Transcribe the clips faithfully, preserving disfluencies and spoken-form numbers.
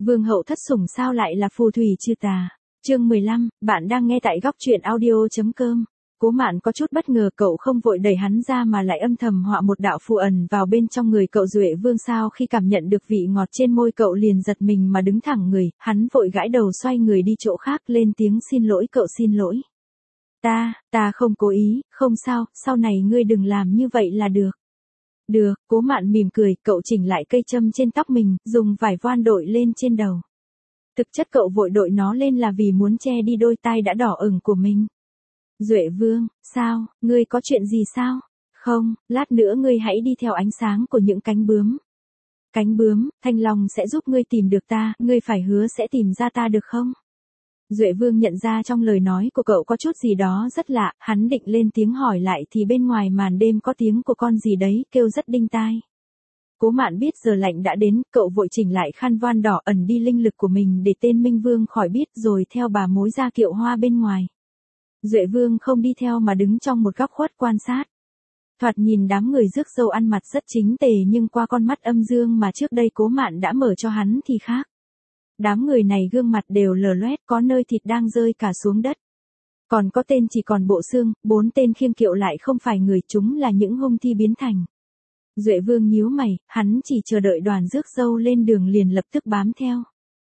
Vương hậu thất sủng sao lại là phù thủy trừ tà. Chương mười lăm, bạn đang nghe tại góc truyện audio.com. Cố Mạn có chút bất ngờ cậu không vội đẩy hắn ra mà lại âm thầm họa một đạo phù ẩn vào bên trong người cậu. Duệ Vương sao khi cảm nhận được vị ngọt trên môi cậu liền giật mình mà đứng thẳng người, hắn vội gãi đầu xoay người đi chỗ khác lên tiếng xin lỗi. Cậu xin lỗi. Ta, ta không cố ý, không sao, sau này ngươi đừng làm như vậy là được. Được, Cố Mạn mỉm cười, cậu chỉnh lại cây châm trên tóc mình, dùng vải voan đội lên trên đầu. Thực chất cậu vội đội nó lên là vì muốn che đi đôi tai đã đỏ ửng của mình. Duệ Vương, sao, ngươi có chuyện gì sao? Không, lát nữa ngươi hãy đi theo ánh sáng của những cánh bướm. Cánh bướm, Thanh Long sẽ giúp ngươi tìm được ta, ngươi phải hứa sẽ tìm ra ta được không? Duệ Vương nhận ra trong lời nói của cậu có chút gì đó rất lạ, hắn định lên tiếng hỏi lại thì bên ngoài màn đêm có tiếng của con gì đấy kêu rất đinh tai. Cố Mạn biết giờ lạnh đã đến, cậu vội chỉnh lại khăn voan đỏ ẩn đi linh lực của mình để tên Minh Vương khỏi biết rồi theo bà mối ra kiệu hoa bên ngoài. Duệ Vương không đi theo mà đứng trong một góc khuất quan sát. Thoạt nhìn đám người rước dâu ăn mặc rất chính tề nhưng qua con mắt âm dương mà trước đây Cố Mạn đã mở cho hắn thì khác. Đám người này gương mặt đều lờ loét, có nơi thịt đang rơi cả xuống đất. Còn có tên chỉ còn bộ xương, bốn tên khiêng kiệu lại không phải người, chúng là những hung thi biến thành. Duệ Vương nhíu mày, hắn chỉ chờ đợi đoàn rước dâu lên đường liền lập tức bám theo.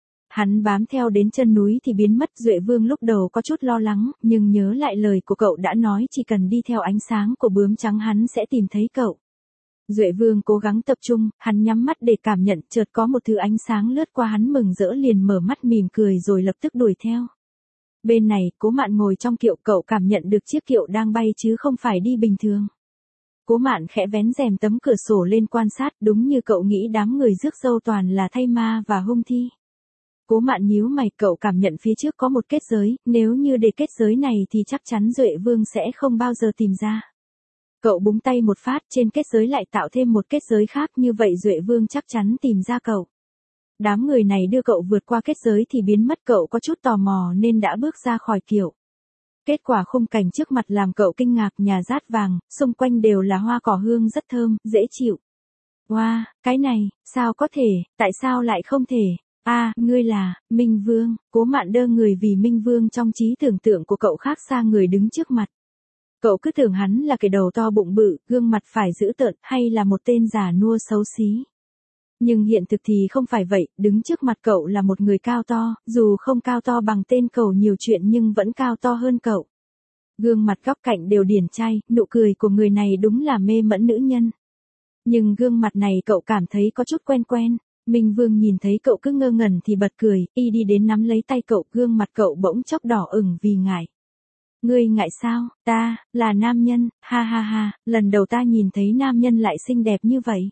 Hắn bám theo đến chân núi thì biến mất. Duệ Vương lúc đầu có chút lo lắng, nhưng nhớ lại lời của cậu đã nói chỉ cần đi theo ánh sáng của bướm trắng hắn sẽ tìm thấy cậu. Duệ Vương cố gắng tập trung, hắn nhắm mắt để cảm nhận, chợt có một thứ ánh sáng lướt qua hắn mừng rỡ liền mở mắt mỉm cười rồi lập tức đuổi theo. Bên này, Cố Mạn ngồi trong kiệu, cậu cảm nhận được chiếc kiệu đang bay chứ không phải đi bình thường. Cố Mạn khẽ vén rèm tấm cửa sổ lên quan sát, đúng như cậu nghĩ đám người rước dâu toàn là thay ma và hung thi. Cố Mạn nhíu mày, cậu cảm nhận phía trước có một kết giới, nếu như để kết giới này thì chắc chắn Duệ Vương sẽ không bao giờ tìm ra. Cậu búng tay một phát, trên kết giới lại tạo thêm một kết giới khác, như vậy Duệ Vương chắc chắn tìm ra cậu. Đám người này đưa cậu vượt qua kết giới thì biến mất, cậu có chút tò mò nên đã bước ra khỏi kiệu. Kết quả khung cảnh trước mặt làm cậu kinh ngạc, nhà rát vàng, xung quanh đều là hoa cỏ hương rất thơm, dễ chịu. Wow, cái này, sao có thể, tại sao lại không thể? A, à, ngươi là, Minh Vương. Cố Mạn đơ người vì Minh Vương trong trí tưởng tượng của cậu khác xa người đứng trước mặt. Cậu cứ tưởng hắn là cái đầu to bụng bự, gương mặt phải dữ tợn, hay là một tên già nua xấu xí. Nhưng hiện thực thì không phải vậy, đứng trước mặt cậu là một người cao to, dù không cao to bằng tên cậu nhiều chuyện nhưng vẫn cao to hơn cậu. Gương mặt góc cạnh đều điển trai, nụ cười của người này đúng là mê mẫn nữ nhân. Nhưng gương mặt này cậu cảm thấy có chút quen quen. Minh Vương nhìn thấy cậu cứ ngơ ngẩn thì bật cười, y đi đến nắm lấy tay cậu, gương mặt cậu bỗng chốc đỏ ửng vì ngại. Ngươi ngại sao? Ta, là nam nhân, ha ha ha, lần đầu ta nhìn thấy nam nhân lại xinh đẹp như vậy.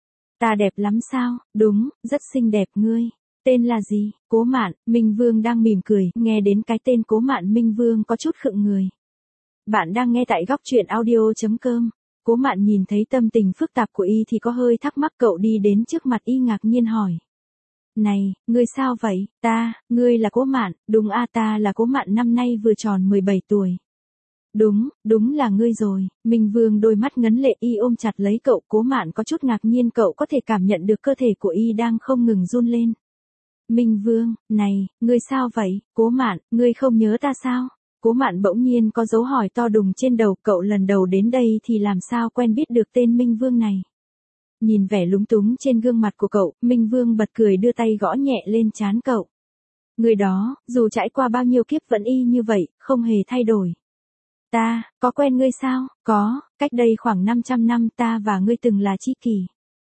Ta đẹp lắm sao? Đúng, rất xinh đẹp. Ngươi, tên là gì? Cố Mạn. Minh Vương đang mỉm cười, nghe đến cái tên Cố Mạn Minh Vương có chút khựng người. Bạn đang nghe tại góc truyện audio.com. Cố Mạn nhìn thấy tâm tình phức tạp của y thì có hơi thắc mắc, cậu đi đến trước mặt y ngạc nhiên hỏi. Này, ngươi sao vậy? Ta, ngươi là Cố Mạn, đúng a, ta là Cố Mạn, năm nay vừa tròn mười bảy tuổi. Đúng, đúng là ngươi rồi. Minh Vương đôi mắt ngấn lệ, y ôm chặt lấy cậu. Cố Mạn có chút ngạc nhiên, cậu có thể cảm nhận được cơ thể của y đang không ngừng run lên. Minh Vương, này, ngươi sao vậy? Cố Mạn, ngươi không nhớ ta sao? Cố Mạn bỗng nhiên có dấu hỏi to đùng trên đầu, cậu lần đầu đến đây thì làm sao quen biết được tên Minh Vương này. Nhìn vẻ lúng túng trên gương mặt của cậu, Minh Vương bật cười đưa tay gõ nhẹ lên trán cậu. Người đó, dù trải qua bao nhiêu kiếp vẫn y như vậy, không hề thay đổi. Ta, có quen ngươi sao? Có, cách đây khoảng năm trăm năm ta và ngươi từng là tri kỷ.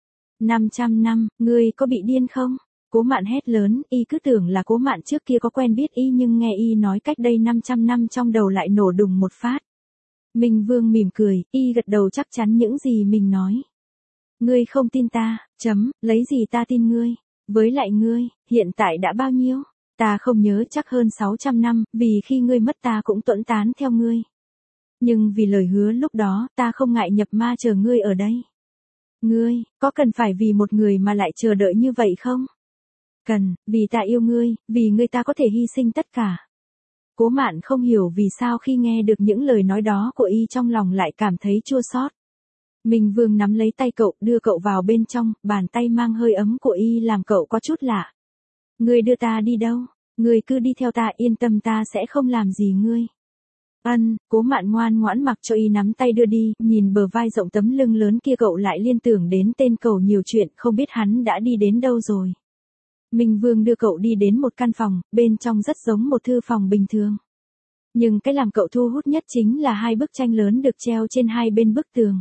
năm trăm năm, ngươi có bị điên không? Cố Mạn hét lớn, y cứ tưởng là Cố Mạn trước kia có quen biết y nhưng nghe y nói cách đây năm trăm năm trong đầu lại nổ đùng một phát. Minh Vương mỉm cười, y gật đầu chắc chắn những gì mình nói. Ngươi không tin ta, chấm, lấy gì ta tin ngươi? Với lại ngươi, hiện tại đã bao nhiêu? Ta không nhớ, chắc hơn sáu trăm năm, vì khi ngươi mất ta cũng tuẫn tán theo ngươi. Nhưng vì lời hứa lúc đó, ta không ngại nhập ma chờ ngươi ở đây. Ngươi, có cần phải vì một người mà lại chờ đợi như vậy không? Cần, vì ta yêu ngươi, vì ngươi ta có thể hy sinh tất cả. Cố Mạn không hiểu vì sao khi nghe được những lời nói đó của y trong lòng lại cảm thấy chua xót. Minh Vương nắm lấy tay cậu, đưa cậu vào bên trong, bàn tay mang hơi ấm của y làm cậu có chút lạ. Ngươi đưa ta đi đâu? Ngươi cứ đi theo ta, yên tâm, ta sẽ không làm gì ngươi. Ân, Cố Mạn ngoan ngoãn mặc cho y nắm tay đưa đi, nhìn bờ vai rộng tấm lưng lớn kia cậu lại liên tưởng đến tên cậu nhiều chuyện, không biết hắn đã đi đến đâu rồi. Minh Vương đưa cậu đi đến một căn phòng, bên trong rất giống một thư phòng bình thường. Nhưng cái làm cậu thu hút nhất chính là hai bức tranh lớn được treo trên hai bên bức tường.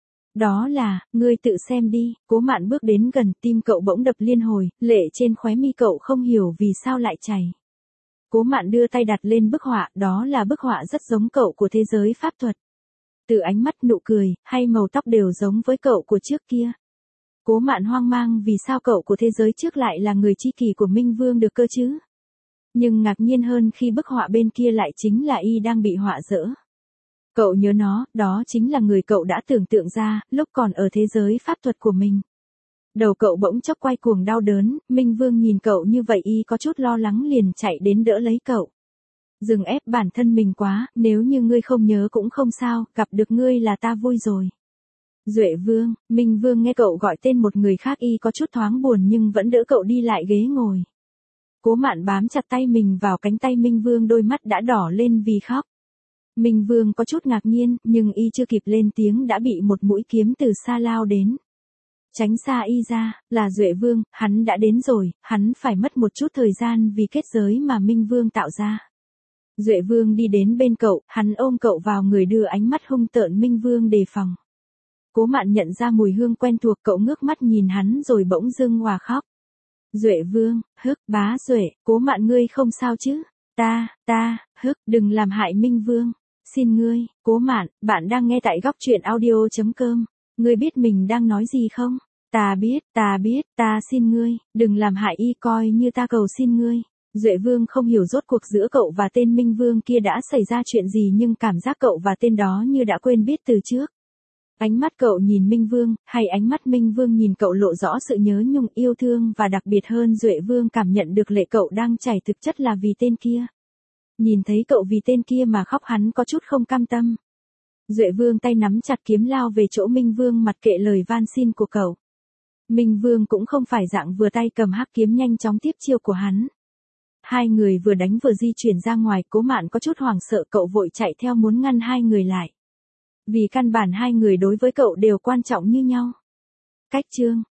Đó là, ngươi tự xem đi. Cố Mạn bước đến gần, tim cậu bỗng đập liên hồi, lệ trên khóe mi cậu không hiểu vì sao lại chảy. Cố Mạn đưa tay đặt lên bức họa, đó là bức họa rất giống cậu của thế giới pháp thuật. Từ ánh mắt, nụ cười, hay màu tóc đều giống với cậu của trước kia. Cố Mạn hoang mang vì sao cậu của thế giới trước lại là người tri kỷ của Minh Vương được cơ chứ. Nhưng ngạc nhiên hơn khi bức họa bên kia lại chính là y đang bị họa dỡ. Cậu nhớ nó, đó chính là người cậu đã tưởng tượng ra, lúc còn ở thế giới pháp thuật của mình. Đầu cậu bỗng chốc quay cuồng đau đớn, Minh Vương nhìn cậu như vậy y có chút lo lắng liền chạy đến đỡ lấy cậu. Đừng ép bản thân mình quá, nếu như ngươi không nhớ cũng không sao, gặp được ngươi là ta vui rồi. Duệ Vương, Minh Vương nghe cậu gọi tên một người khác y có chút thoáng buồn nhưng vẫn đỡ cậu đi lại ghế ngồi. Cố Mạn bám chặt tay mình vào cánh tay Minh Vương, đôi mắt đã đỏ lên vì khóc. Minh Vương có chút ngạc nhiên, nhưng y chưa kịp lên tiếng đã bị một mũi kiếm từ xa lao đến. Tránh xa y ra, là Duệ Vương, hắn đã đến rồi, hắn phải mất một chút thời gian vì kết giới mà Minh Vương tạo ra. Duệ Vương đi đến bên cậu, hắn ôm cậu vào người đưa ánh mắt hung tợn Minh Vương đề phòng. Cố Mạn nhận ra mùi hương quen thuộc, cậu ngước mắt nhìn hắn rồi bỗng dưng òa khóc. Duệ Vương, hức, bá Duệ, Cố Mạn ngươi không sao chứ? Ta, ta, hức, đừng làm hại Minh Vương. Xin ngươi, Cố Mạn, bạn đang nghe tại góc truyện audio chấm com. Ngươi biết mình đang nói gì không? Ta biết, ta biết, ta xin ngươi, đừng làm hại y, coi như ta cầu xin ngươi. Duệ Vương không hiểu rốt cuộc giữa cậu và tên Minh Vương kia đã xảy ra chuyện gì nhưng cảm giác cậu và tên đó như đã quên biết từ trước. Ánh mắt cậu nhìn Minh Vương, hay ánh mắt Minh Vương nhìn cậu lộ rõ sự nhớ nhung, yêu thương và đặc biệt hơn Duệ Vương cảm nhận được lệ cậu đang chảy thực chất là vì tên kia. Nhìn thấy cậu vì tên kia mà khóc hắn có chút không cam tâm. Duệ Vương tay nắm chặt kiếm lao về chỗ Minh Vương, mặc kệ lời van xin của cậu. Minh Vương cũng không phải dạng vừa tay cầm hắc kiếm nhanh chóng tiếp chiêu của hắn. Hai người vừa đánh vừa di chuyển ra ngoài, Cố Mạn có chút hoảng sợ, cậu vội chạy theo muốn ngăn hai người lại. Vì căn bản hai người đối với cậu đều quan trọng như nhau. Cách chương